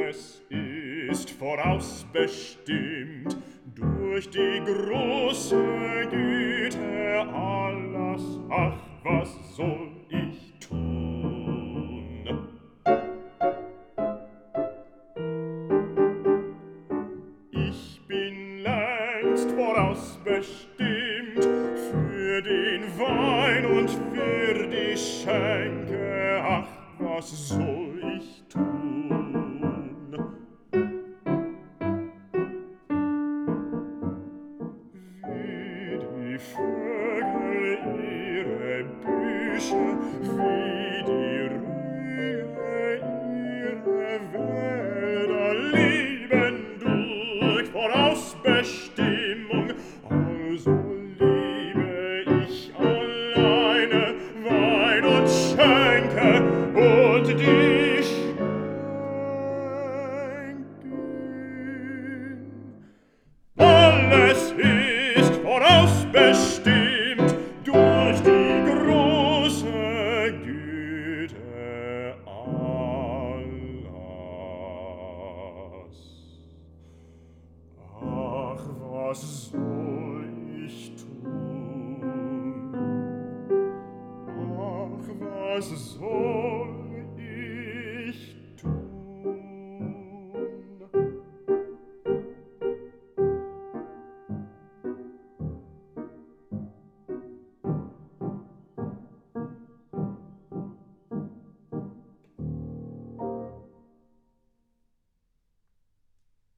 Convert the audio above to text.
Es ist vorausbestimmt durch die große Güte Allahs. Ach, was soll ich tun? Ich bin längst vorausbestimmt für den Wein und für die Schenke. Ach, was soll ich tun? Wie die Vögel ihre Büsche, wie die Rehe ihre Wälder lieben durch Vorausbestimmung, also liebe ich alleine Wein und Schenke und die Schenken. Alles ist vorausbestimmt durch die große Güte Allahs. Ach, was soll